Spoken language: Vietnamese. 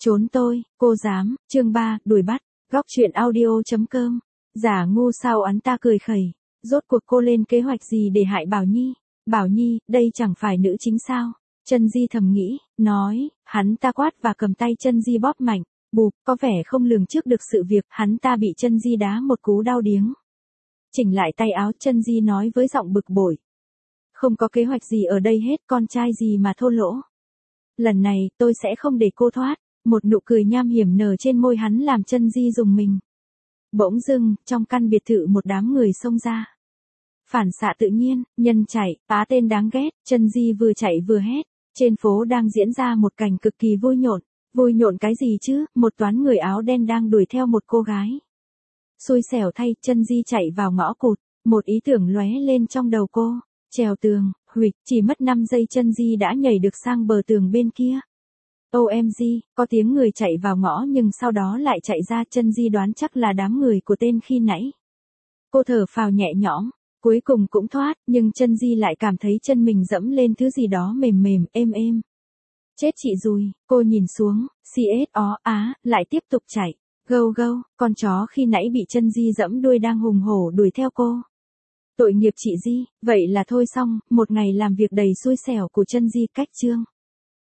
Trốn tôi, cô dám, chương 3, đuổi bắt, góc truyện audio.com. Giả ngu sao hắn ta cười khẩy, rốt cuộc cô lên kế hoạch gì để hại Bảo Nhi? Bảo Nhi, đây chẳng phải nữ chính sao? Chân Di thầm nghĩ, nói, hắn ta quát và cầm tay Chân Di bóp mạnh, bụp, có vẻ không lường trước được sự việc, hắn ta bị Chân Di đá một cú đau điếng. Chỉnh lại tay áo, Chân Di nói với giọng bực bội. Không có kế hoạch gì ở đây hết, con trai gì mà thô lỗ. Lần này, tôi sẽ không để cô thoát. Một nụ cười nham hiểm nở trên môi hắn làm Chân Di rùng mình. Bỗng dưng, trong căn biệt thự một đám người xông ra. Phản xạ tự nhiên, nhân chạy, á tên đáng ghét, Chân Di vừa chạy vừa hét. Trên phố đang diễn ra một cảnh cực kỳ vui nhộn. Vui nhộn cái gì chứ, một toán người áo đen đang đuổi theo một cô gái. Xui xẻo thay, Chân Di chạy vào ngõ cụt, một ý tưởng lóe lên trong đầu cô. Trèo tường, huỵch, chỉ mất 5 giây Chân Di đã nhảy được sang bờ tường bên kia. OMG, có tiếng người chạy vào ngõ nhưng sau đó lại chạy ra, Chân Di đoán chắc là đám người của tên khi nãy. Cô thở phào nhẹ nhõm, cuối cùng cũng thoát, nhưng Chân Di lại cảm thấy chân mình dẫm lên thứ gì đó mềm mềm, êm êm. Chết chị rồi, cô nhìn xuống, CSO á, lại tiếp tục chạy. Gâu gâu, con chó khi nãy bị Chân Di dẫm đuôi đang hùng hổ đuổi theo cô. Tội nghiệp chị Di, vậy là thôi xong, một ngày làm việc đầy xui xẻo của Chân Di cách chương.